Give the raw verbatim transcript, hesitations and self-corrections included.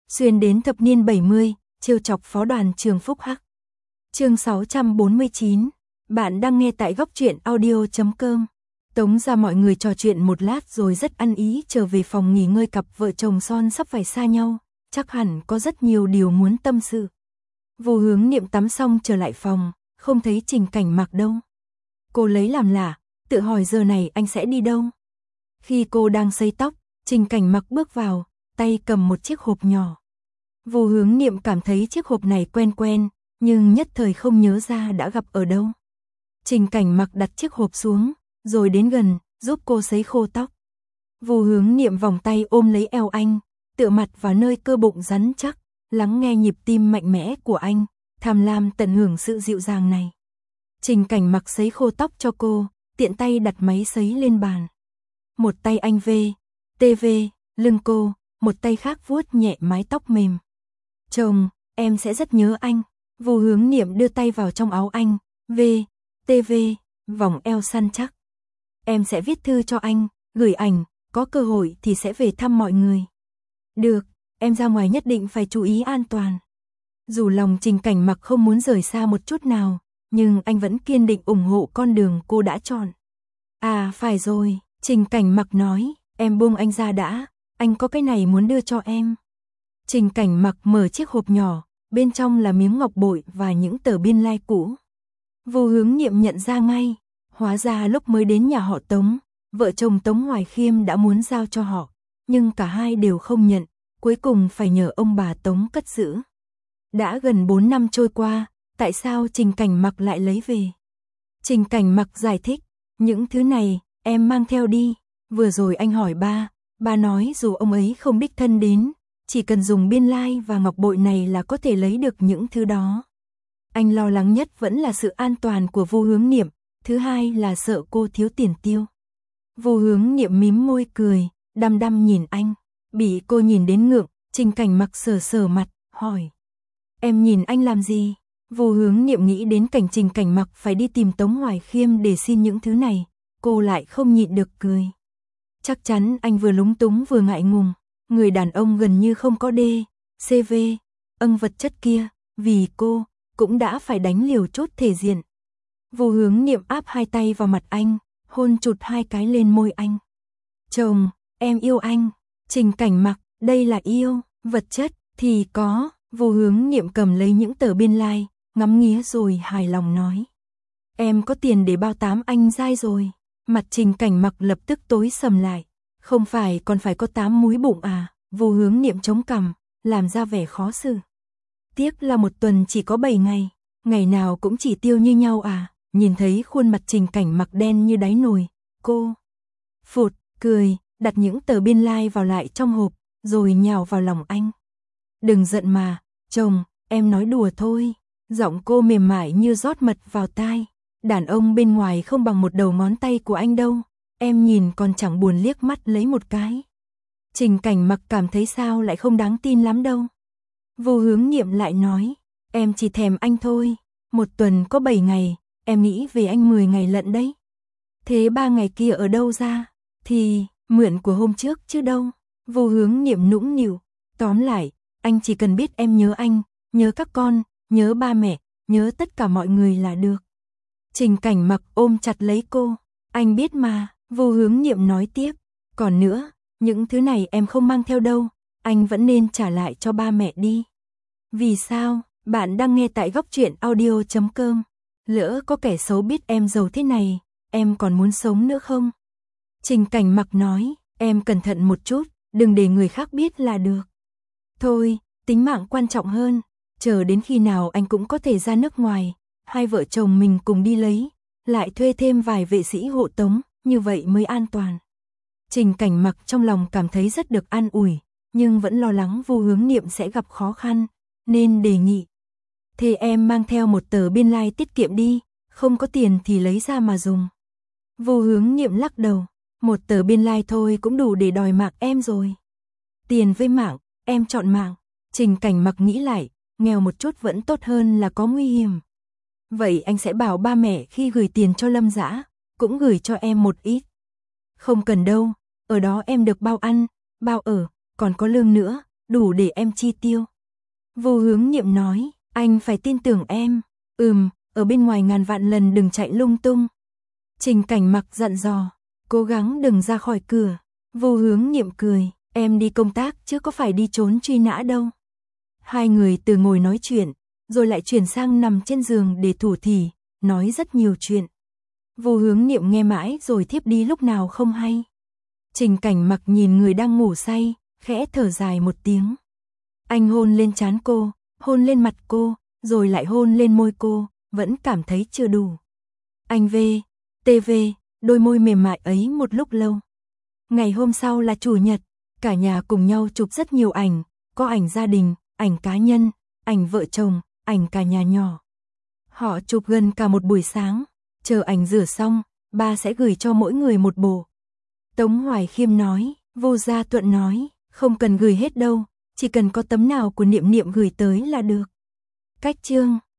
xuyên đến thập niên bảy mươi, trêu chọc phó đoàn trường Phúc Hắc. Chương sáu trăm bốn mươi chín, bạn đang nghe tại góc truyện audio chấm com. Tống ra mọi người trò chuyện một lát rồi rất ăn ý trở về phòng nghỉ ngơi. Cặp vợ chồng son sắp phải xa nhau, chắc hẳn có rất nhiều điều muốn tâm sự. Vô Hướng Niệm tắm xong trở lại phòng, không thấy Trình Cảnh Mặc đâu. Cô lấy làm lạ, tự hỏi giờ này anh sẽ đi đâu. Khi cô đang sấy tóc, Trình Cảnh Mặc bước vào, tay cầm một chiếc hộp nhỏ. Vô Hướng Niệm cảm thấy chiếc hộp này quen quen, nhưng nhất thời không nhớ ra đã gặp ở đâu. Trình Cảnh Mặc đặt chiếc hộp xuống, rồi đến gần, giúp cô sấy khô tóc. Vô Hướng Niệm vòng tay ôm lấy eo anh, tựa mặt vào nơi cơ bụng rắn chắc, lắng nghe nhịp tim mạnh mẽ của anh, tham lam tận hưởng sự dịu dàng này. Trình Cảnh Mặc sấy khô tóc cho cô, tiện tay đặt máy sấy lên bàn. Một tay anh vê, tê vê, lưng cô, một tay khác vuốt nhẹ mái tóc mềm. Chồng, em sẽ rất nhớ anh. Vô Hướng Niệm đưa tay vào trong áo anh, vê, tê vê, vòng eo săn chắc. Em sẽ viết thư cho anh, gửi ảnh, có cơ hội thì sẽ về thăm mọi người. Được, em ra ngoài nhất định phải chú ý an toàn. Dù lòng Trình Cảnh Mặc không muốn rời xa một chút nào, nhưng anh vẫn kiên định ủng hộ con đường cô đã chọn. À phải rồi, Trình Cảnh Mặc nói, em buông anh ra đã, anh có cái này muốn đưa cho em. Trình Cảnh Mặc mở chiếc hộp nhỏ, bên trong là miếng ngọc bội và những tờ biên lai cũ. Vô Hướng Niệm nhận ra ngay, hóa ra lúc mới đến nhà họ Tống, vợ chồng Tống Hoài Khiêm đã muốn giao cho họ, nhưng cả hai đều không nhận, cuối cùng phải nhờ ông bà Tống cất giữ. Đã gần bốn năm trôi qua, tại sao Trình Cảnh Mặc lại lấy về? Trình Cảnh Mặc giải thích, những thứ này, em mang theo đi. Vừa rồi anh hỏi ba, ba nói dù ông ấy không đích thân đến, chỉ cần dùng biên lai và ngọc bội này là có thể lấy được những thứ đó. Anh lo lắng nhất vẫn là sự an toàn của Vô Hướng Niệm, thứ hai là sợ cô thiếu tiền tiêu. Vô Hướng Niệm mím môi cười, đăm đăm nhìn anh, bị cô nhìn đến ngượng, Trình Cảnh Mặc sờ sờ mặt, hỏi. Em nhìn anh làm gì? Vô Hướng Niệm nghĩ đến cảnh Trình Cảnh Mặc phải đi tìm Tống Hoài Khiêm để xin những thứ này, cô lại không nhịn được cười. Chắc chắn anh vừa lúng túng vừa ngại ngùng, người đàn ông gần như không có đê, xê vê, âng vật chất kia, vì cô, cũng đã phải đánh liều chốt thể diện. Vô Hướng Niệm áp hai tay vào mặt anh, hôn chụt hai cái lên môi anh. Chồng, em yêu anh. Trình Cảnh Mặc, đây là yêu, vật chất thì có. Vô Hướng Niệm cầm lấy những tờ biên lai, ngắm nghía rồi hài lòng nói. Em có tiền để bao tám anh dai rồi. Mặt Trình Cảnh Mặc lập tức tối sầm lại. Không phải còn phải có tám múi bụng à? Vô Hướng Niệm chống cằm, làm ra vẻ khó xử. Tiếc là một tuần chỉ có bảy ngày, ngày nào cũng chỉ tiêu như nhau à? Nhìn thấy khuôn mặt Trình Cảnh Mặc đen như đáy nồi, cô phụt, cười, đặt những tờ biên lai vào lại trong hộp, rồi nhào vào lòng anh. Đừng giận mà, chồng, em nói đùa thôi. Giọng cô mềm mại như rót mật vào tai. Đàn ông bên ngoài không bằng một đầu ngón tay của anh đâu, em nhìn còn chẳng buồn liếc mắt lấy một cái. Trình Cảnh Mặc cảm thấy sao lại không đáng tin lắm đâu. Vô Hướng Niệm lại nói, em chỉ thèm anh thôi, một tuần có bảy ngày, em nghĩ về anh mười ngày lận đấy. Thế ba ngày kia ở đâu ra? Thì, mượn của hôm trước chứ đâu. Vô Hướng Niệm nũng nịu, tóm lại, anh chỉ cần biết em nhớ anh, nhớ các con, nhớ ba mẹ, nhớ tất cả mọi người là được. Trình Cảnh Mặc ôm chặt lấy cô, anh biết mà. Vô Hướng Niệm nói tiếp, còn nữa, những thứ này em không mang theo đâu, anh vẫn nên trả lại cho ba mẹ đi. Vì sao? Bạn đang nghe tại góc truyện audio chấm com. Lỡ có kẻ xấu biết em giàu thế này, em còn muốn sống nữa không? Trình Cảnh Mặc nói, em cẩn thận một chút, đừng để người khác biết là được. Thôi, tính mạng quan trọng hơn, chờ đến khi nào anh cũng có thể ra nước ngoài, hai vợ chồng mình cùng đi lấy, lại thuê thêm vài vệ sĩ hộ tống, như vậy mới an toàn. Trình Cảnh Mặc trong lòng cảm thấy rất được an ủi, nhưng vẫn lo lắng Vô Hướng Niệm sẽ gặp khó khăn, nên đề nghị. Thế em mang theo một tờ biên lai tiết kiệm đi, không có tiền thì lấy ra mà dùng. Vô Hướng Niệm lắc đầu, một tờ biên lai thôi cũng đủ để đòi mạng em rồi. Tiền với mạng, em chọn mạng. Trình Cảnh Mặc nghĩ lại, nghèo một chút vẫn tốt hơn là có nguy hiểm. Vậy anh sẽ bảo ba mẹ khi gửi tiền cho Lâm Dã, cũng gửi cho em một ít. Không cần đâu, ở đó em được bao ăn, bao ở, còn có lương nữa, đủ để em chi tiêu. Vô Hướng Nhiệm nói, anh phải tin tưởng em. Ừm, ở bên ngoài ngàn vạn lần đừng chạy lung tung. Trình Cảnh Mặc dặn dò, cố gắng đừng ra khỏi cửa. Vô Hướng Nhiệm cười, em đi công tác chứ có phải đi trốn truy nã đâu. Hai người từ ngồi nói chuyện, rồi lại chuyển sang nằm trên giường để thủ thỉ, nói rất nhiều chuyện. Vô Hướng Nhiệm nghe mãi rồi thiếp đi lúc nào không hay. Trình Cảnh Mặc nhìn người đang ngủ say, khẽ thở dài một tiếng. Anh hôn lên trán cô, hôn lên mặt cô, rồi lại hôn lên môi cô, vẫn cảm thấy chưa đủ. Anh về, tê vê, đôi môi mềm mại ấy một lúc lâu. Ngày hôm sau là chủ nhật, cả nhà cùng nhau chụp rất nhiều ảnh, có ảnh gia đình, ảnh cá nhân, ảnh vợ chồng, ảnh cả nhà nhỏ. Họ chụp gần cả một buổi sáng, chờ ảnh rửa xong, ba sẽ gửi cho mỗi người một bộ. Tống Hoài Khiêm nói, Vô Gia Tuận nói, không cần gửi hết đâu, chỉ cần có tấm nào của Niệm Niệm gửi tới là được. Cách chương